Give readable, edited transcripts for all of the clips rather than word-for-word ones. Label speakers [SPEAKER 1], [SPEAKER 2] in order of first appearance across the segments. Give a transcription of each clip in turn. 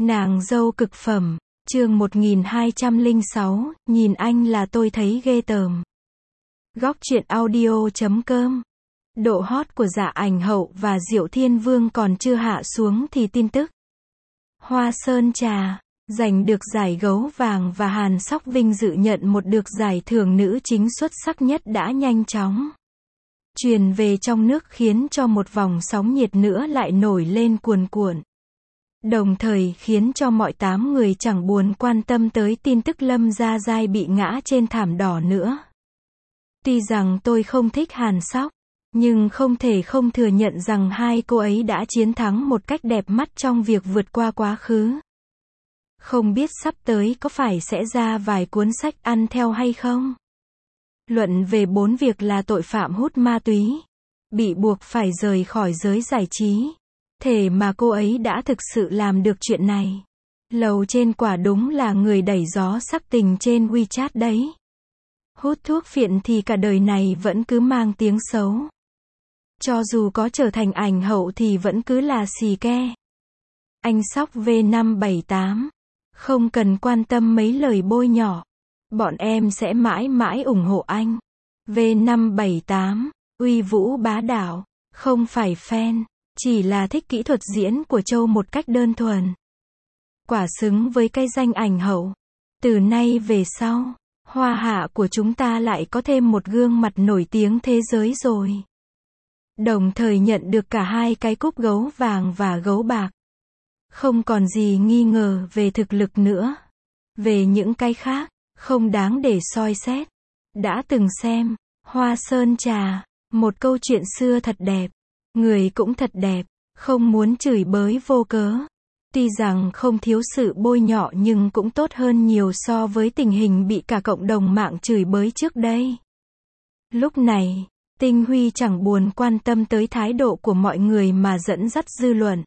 [SPEAKER 1] Nàng dâu cực phẩm, chương 1206, nhìn anh là tôi thấy ghê tởm. Góc truyện audio.com. Độ hot của Dạ Ảnh Hậu và Diệu Thiên Vương còn chưa hạ xuống thì tin tức Hoa Sơn Trà giành được giải gấu vàng và Hàn Sóc vinh dự nhận một được giải thưởng nữ chính xuất sắc nhất đã nhanh chóng truyền về trong nước, khiến cho một vòng sóng nhiệt nữa lại nổi lên cuồn cuộn. Đồng thời khiến cho mọi 8 người chẳng buồn quan tâm tới tin tức Lâm Gia Giai bị ngã trên thảm đỏ nữa. Tuy rằng tôi không thích Hàn Sóc, nhưng không thể không thừa nhận rằng hai cô ấy đã chiến thắng một cách đẹp mắt trong việc vượt qua quá khứ. Không biết sắp tới có phải sẽ ra vài cuốn sách ăn theo hay không? Luận về 4 việc là tội phạm hút ma túy, bị buộc phải rời khỏi giới giải trí. Thế mà cô ấy đã thực sự làm được chuyện này. Lầu trên quả đúng là người đẩy gió sắc tình trên WeChat đấy. Hút thuốc phiện thì cả đời này vẫn cứ mang tiếng xấu. Cho dù có trở thành ảnh hậu thì vẫn cứ là xì ke. Anh Sóc V578. Không cần quan tâm mấy lời bôi nhọ. Bọn em sẽ mãi mãi ủng hộ anh. V578. Uy vũ bá đạo. Không phải fan. Chỉ là thích kỹ thuật diễn của Châu một cách đơn thuần. Quả xứng với cái danh ảnh hậu. Từ nay về sau, Hoa Hạ của chúng ta lại có thêm một gương mặt nổi tiếng thế giới rồi. Đồng thời nhận được cả hai cái cúp gấu vàng và gấu bạc. Không còn gì nghi ngờ về thực lực nữa. Về những cái khác, không đáng để soi xét. Đã từng xem Hoa Sơn Trà, một câu chuyện xưa thật đẹp. Người cũng thật đẹp, không muốn chửi bới vô cớ. Tuy rằng không thiếu sự bôi nhọ nhưng cũng tốt hơn nhiều so với tình hình bị cả cộng đồng mạng chửi bới trước đây. Lúc này, Tinh Huy chẳng buồn quan tâm tới thái độ của mọi người mà dẫn dắt dư luận.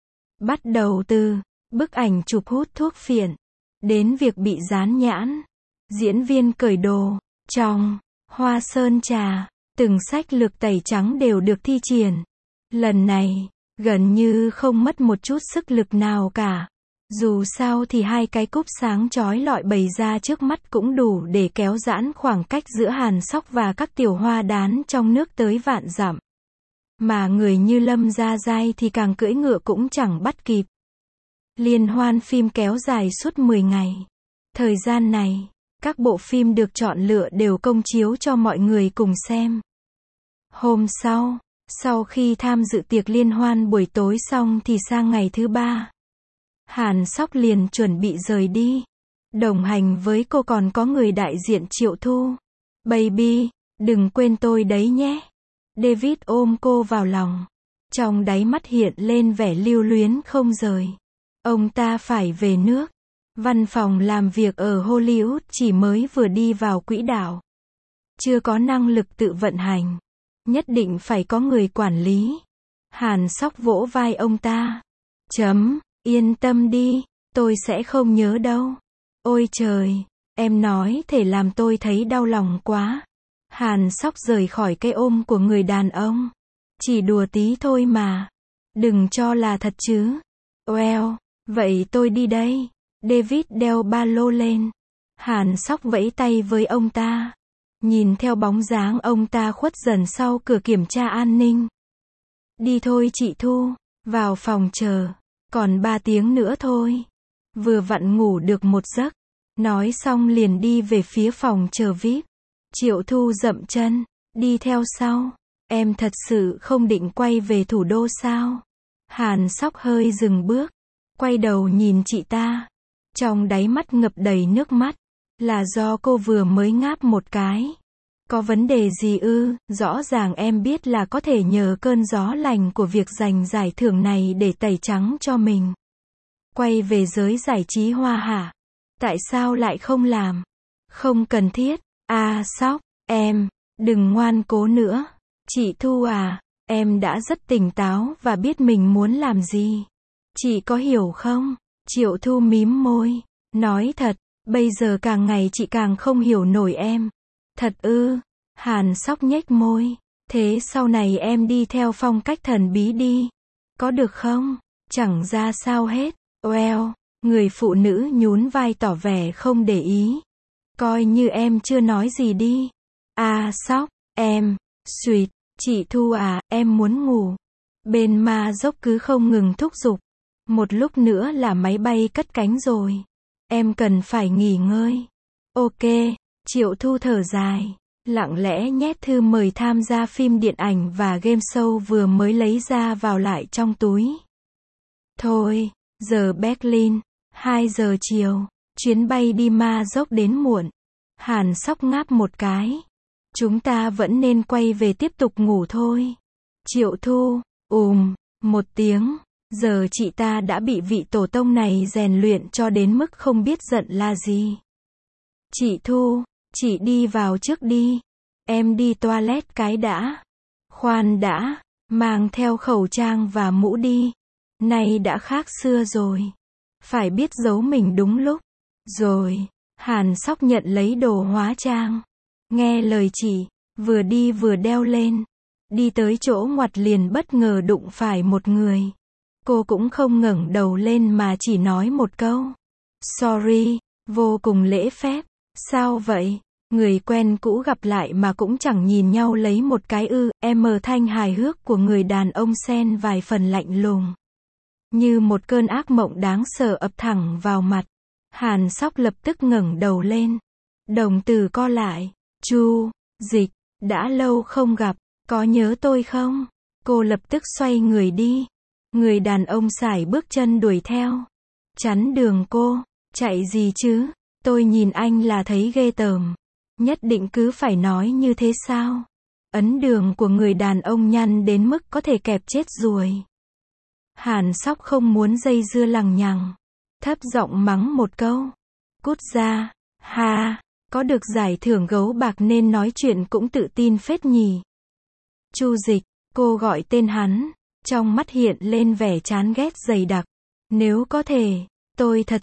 [SPEAKER 1] Bắt đầu từ bức ảnh chụp hút thuốc phiện, đến việc bị dán nhãn, diễn viên cởi đồ, trong Hoa Sơn Trà. Từng sách lược tẩy trắng đều được thi triển. Lần này, gần như không mất một chút sức lực nào cả. Dù sao thì hai cái cúp sáng chói lọi bày ra trước mắt cũng đủ để kéo giãn khoảng cách giữa Hàn Sóc và các tiểu hoa đán trong nước tới vạn dặm. Mà người như Lâm Gia Giai thì càng cưỡi ngựa cũng chẳng bắt kịp. Liên hoan phim kéo dài suốt 10 ngày. Thời gian này, các bộ phim được chọn lựa đều công chiếu cho mọi người cùng xem. Hôm sau khi tham dự tiệc liên hoan buổi tối xong thì sang ngày thứ 3. Hàn Sóc liền chuẩn bị rời đi. Đồng hành với cô còn có người đại diện Triệu Thu. Baby, đừng quên tôi đấy nhé. David ôm cô vào lòng. Trong đáy mắt hiện lên vẻ lưu luyến không rời. Ông ta phải về nước. Văn phòng làm việc ở Hollywood chỉ mới vừa đi vào quỹ đạo. Chưa có năng lực tự vận hành. Nhất định phải có người quản lý. Hàn Sóc vỗ vai ông ta. Yên tâm đi, tôi sẽ không nhớ đâu. Ôi trời, em nói thể làm tôi thấy đau lòng quá. Hàn Sóc rời khỏi cái ôm của người đàn ông. Chỉ đùa tí thôi mà. Đừng cho là thật chứ. Well, vậy tôi đi đây. David đeo ba lô lên. Hàn Sóc vẫy tay với ông ta. Nhìn theo bóng dáng ông ta khuất dần sau cửa kiểm tra an ninh. Đi thôi chị Thu, vào phòng chờ. Còn 3 tiếng nữa thôi. Vừa vặn ngủ được một giấc. Nói xong liền đi về phía phòng chờ VIP. Triệu Thu dậm chân, đi theo sau. Em thật sự không định quay về thủ đô sao? Hàn Sóc hơi dừng bước. Quay đầu nhìn chị ta. Trong đáy mắt ngập đầy nước mắt. Là do cô vừa mới ngáp một cái. Có vấn đề gì ư? Rõ ràng em biết là có thể nhờ cơn gió lành của việc giành giải thưởng này để tẩy trắng cho mình. Quay về giới giải trí Hoa Hạ. Tại sao lại không làm? Không cần thiết. Sóc, em, đừng ngoan cố nữa. Chị Thu à, em đã rất tỉnh táo và biết mình muốn làm gì. Chị có hiểu không? Triệu Thu mím môi. Nói thật, bây giờ càng ngày chị càng không hiểu nổi em. Thật ư? Hàn Sóc nhếch môi. Thế sau này em đi theo phong cách thần bí đi. Có được không? Chẳng ra sao hết. Well, Người phụ nữ nhún vai tỏ vẻ không để ý. Coi như em chưa nói gì đi. À Sóc, em, Sweet, chị Thu à, em muốn ngủ. Bên ma dốc cứ không ngừng thúc giục. Một lúc nữa là máy bay cất cánh rồi. Em cần phải nghỉ ngơi. Ok, Triệu Thu thở dài. Lặng lẽ nhét thư mời tham gia phim điện ảnh và game show vừa mới lấy ra vào lại trong túi. Thôi, giờ Berlin, 2 giờ chiều, chuyến bay đi ma dốc đến muộn. Hàn Sóc ngáp một cái. Chúng ta vẫn nên quay về tiếp tục ngủ thôi. Triệu Thu, một tiếng. Giờ chị ta đã bị vị tổ tông này rèn luyện cho đến mức không biết giận là gì. Chị Thu, chị đi vào trước đi. Em đi toilet cái đã. Khoan đã, mang theo khẩu trang và mũ đi. Nay đã khác xưa rồi. Phải biết giấu mình đúng lúc. Rồi, Hàn Sóc nhận lấy đồ hóa trang. Nghe lời chị, vừa đi vừa đeo lên. Đi tới chỗ ngoặt liền bất ngờ đụng phải một người. Cô cũng không ngẩng đầu lên mà chỉ nói một câu. Sorry, vô cùng lễ phép. Sao vậy? Người quen cũ gặp lại mà cũng chẳng nhìn nhau lấy một cái ư. Thanh hài hước của người đàn ông xen vài phần lạnh lùng. Như một cơn ác mộng đáng sợ ập thẳng vào mặt. Hàn Sóc lập tức ngẩng đầu lên. Đồng tử co lại. Chu, Dịch, đã lâu không gặp, có nhớ tôi không? Cô lập tức xoay người đi. Người đàn ông sải bước chân đuổi theo. Chắn đường cô. Chạy gì chứ? Tôi nhìn anh là thấy ghê tởm. Nhất định cứ phải nói như thế sao? Ấn đường của người đàn ông nhăn đến mức có thể kẹp chết ruồi. Hàn Sóc không muốn dây dưa lằng nhằng. Thấp giọng mắng một câu. Cút ra, ha, có được giải thưởng gấu bạc nên nói chuyện cũng tự tin phết nhỉ. Chu Dịch, cô gọi tên hắn, trong mắt hiện lên vẻ chán ghét dày đặc. Nếu có thể, tôi thật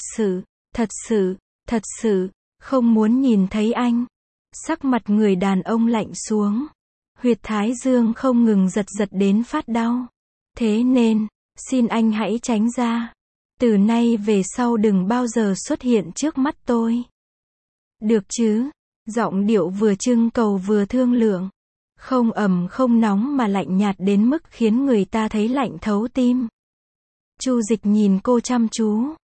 [SPEAKER 1] sự, không muốn nhìn thấy anh. Sắc mặt người đàn ông lạnh xuống. Huyệt thái dương không ngừng giật giật đến phát đau. Thế nên, xin anh hãy tránh ra. Từ nay về sau đừng bao giờ xuất hiện trước mắt tôi. Được chứ? Giọng điệu vừa trưng cầu vừa thương lượng. Không ẩm không nóng mà lạnh nhạt đến mức khiến người ta thấy lạnh thấu tim. Chu Dịch nhìn cô chăm chú.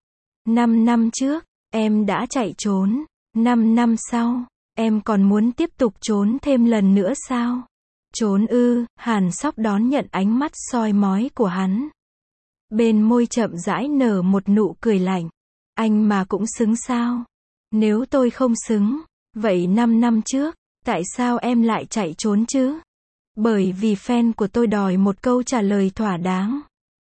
[SPEAKER 1] 5 năm trước, em đã chạy trốn. 5 năm sau, em còn muốn tiếp tục trốn thêm lần nữa sao? Trốn ư? Hàn Sóc đón nhận ánh mắt soi mói của hắn. Bên môi chậm rãi nở một nụ cười lạnh. Anh mà cũng xứng sao? Nếu tôi không xứng, vậy 5 năm trước, tại sao em lại chạy trốn chứ? Bởi vì fan của tôi đòi một câu trả lời thỏa đáng.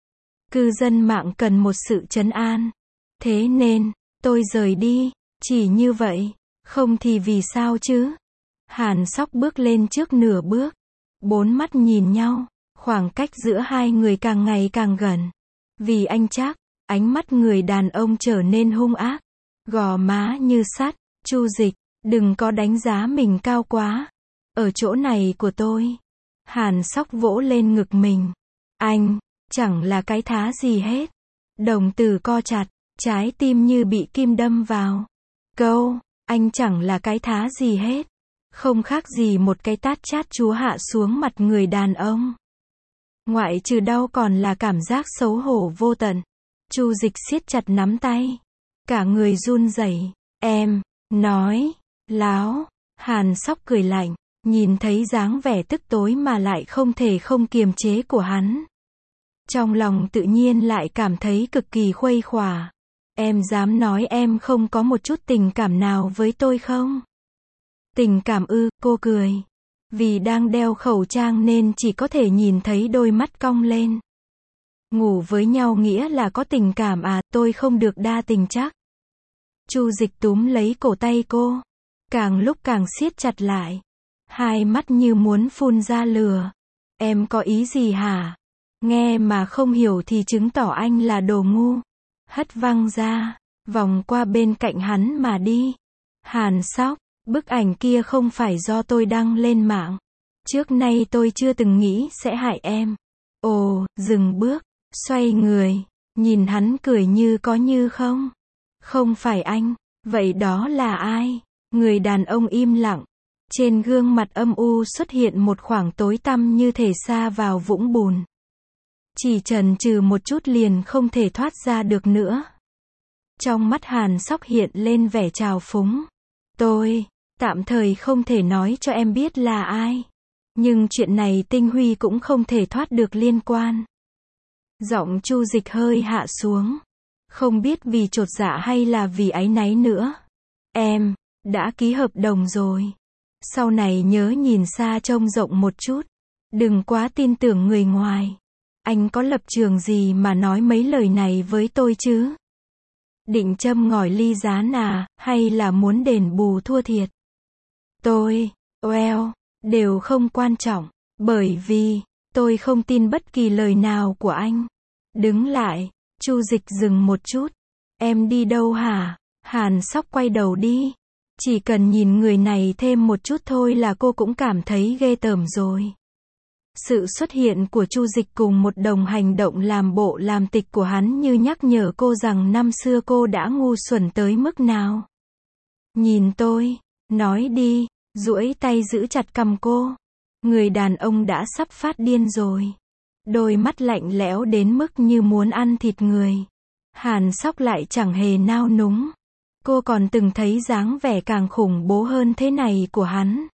[SPEAKER 1] Cư dân mạng cần một sự trấn an. Thế nên, tôi rời đi, chỉ như vậy, không thì vì sao chứ? Hàn Sóc bước lên trước nửa bước. 4 mắt nhìn nhau, khoảng cách giữa hai người càng ngày càng gần. Vì anh chắc, ánh mắt người đàn ông trở nên hung ác. Gò má như sắt. Chu Dịch, đừng có đánh giá mình cao quá. Ở chỗ này của tôi. Hàn Sóc vỗ lên ngực mình. Anh, chẳng là cái thá gì hết. Đồng tử co chặt, trái tim như bị kim đâm vào. Câu, anh chẳng là cái thá gì hết. Không khác gì một cái tát chát chúa hạ xuống mặt người đàn ông. Ngoại trừ đau còn là cảm giác xấu hổ vô tận. Chu Dịch siết chặt nắm tay. Cả người run rẩy. Em, nói, láo. Hàn Sóc cười lạnh. Nhìn thấy dáng vẻ tức tối mà lại không thể không kiềm chế của hắn. Trong lòng tự nhiên lại cảm thấy cực kỳ khuây khỏa. Em dám nói em không có một chút tình cảm nào với tôi không? Tình cảm ư? Cô cười. Vì đang đeo khẩu trang nên chỉ có thể nhìn thấy đôi mắt cong lên. Ngủ với nhau nghĩa là có tình cảm à? Tôi không được đa tình chắc. Chu Dịch túm lấy cổ tay cô. Càng lúc càng siết chặt lại. Hai mắt như muốn phun ra lửa. Em có ý gì hả? Nghe mà không hiểu thì chứng tỏ anh là đồ ngu. Hất văng ra, vòng qua bên cạnh hắn mà đi. Hàn Sóc, bức ảnh kia không phải do tôi đăng lên mạng. Trước nay tôi chưa từng nghĩ sẽ hại em. Ồ, dừng bước, xoay người, nhìn hắn cười như có như không. Không phải anh. Vậy đó là ai? Người đàn ông im lặng. Trên gương mặt âm u xuất hiện một khoảng tối tăm như thể sa vào vũng bùn. Chỉ chần chừ một chút liền không thể thoát ra được nữa. Trong mắt Hàn Sóc hiện lên vẻ trào phúng. Tôi, tạm thời không thể nói cho em biết là ai. Nhưng chuyện này Tinh Huy cũng không thể thoát được liên quan. Giọng Chu Dịch hơi hạ xuống. Không biết vì chột dạ hay là vì áy náy nữa. Em, đã ký hợp đồng rồi. Sau này nhớ nhìn xa trông rộng một chút. Đừng quá tin tưởng người ngoài. Anh có lập trường gì mà nói mấy lời này với tôi chứ? Định châm ngòi ly gián à, hay là muốn đền bù thua thiệt? Tôi, đều không quan trọng, bởi vì, tôi không tin bất kỳ lời nào của anh. Đứng lại, Chu Dịch dừng một chút. Em đi đâu hả? Hàn Sóc quay đầu đi. Chỉ cần nhìn người này thêm một chút thôi là cô cũng cảm thấy ghê tởm rồi. Sự xuất hiện của Chu Dịch cùng một đồng hành động làm bộ làm tịch của hắn như nhắc nhở cô rằng năm xưa cô đã ngu xuẩn tới mức nào. Nhìn tôi, nói đi, duỗi tay giữ chặt cằm cô. Người đàn ông đã sắp phát điên rồi. Đôi mắt lạnh lẽo đến mức như muốn ăn thịt người. Hàn Sóc lại chẳng hề nao núng. Cô còn từng thấy dáng vẻ càng khủng bố hơn thế này của hắn.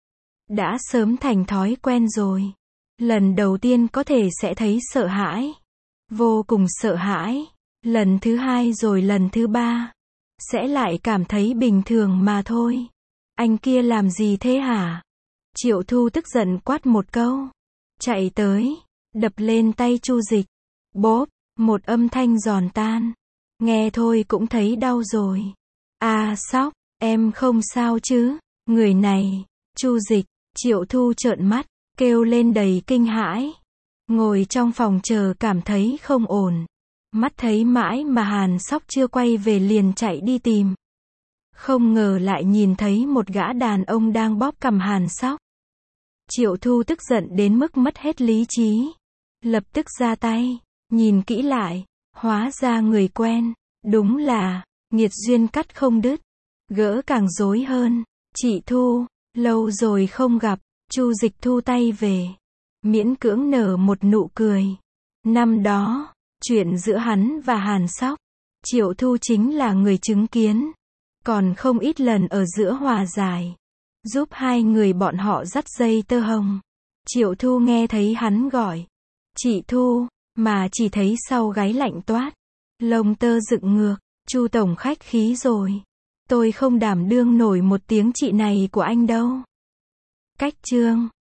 [SPEAKER 1] Đã sớm thành thói quen rồi. Lần đầu tiên có thể sẽ thấy sợ hãi. Vô cùng sợ hãi. Lần thứ hai rồi lần thứ ba. Sẽ lại cảm thấy bình thường mà thôi. Anh kia làm gì thế hả? Triệu Thu tức giận quát một câu. Chạy tới. Đập lên tay Chu Dịch. Bốp. Một âm thanh giòn tan. Nghe thôi cũng thấy đau rồi. À Sóc, em không sao chứ? Người này. Chu Dịch. Triệu Thu trợn mắt. Kêu lên đầy kinh hãi. Ngồi trong phòng chờ cảm thấy không ổn. Mắt thấy mãi mà Hàn Sóc chưa quay về liền chạy đi tìm. Không ngờ lại nhìn thấy một gã đàn ông đang bóp cằm Hàn Sóc. Triệu Thu tức giận đến mức mất hết lý trí. Lập tức ra tay. Nhìn kỹ lại. Hóa ra người quen. Đúng là, nghiệt duyên cắt không đứt. Gỡ càng rối hơn. Chị Thu, lâu rồi không gặp. Chu Dịch thu tay về. Miễn cưỡng nở một nụ cười. Năm đó, chuyện giữa hắn và Hàn Sóc. Triệu Thu chính là người chứng kiến. Còn không ít lần ở giữa hòa giải. Giúp hai người bọn họ dắt dây tơ hồng. Triệu Thu nghe thấy hắn gọi. Chị Thu, mà chỉ thấy sau gáy lạnh toát. Lông tơ dựng ngược. Chu tổng khách khí rồi. Tôi không đảm đương nổi một tiếng chị này của anh đâu. Cách chương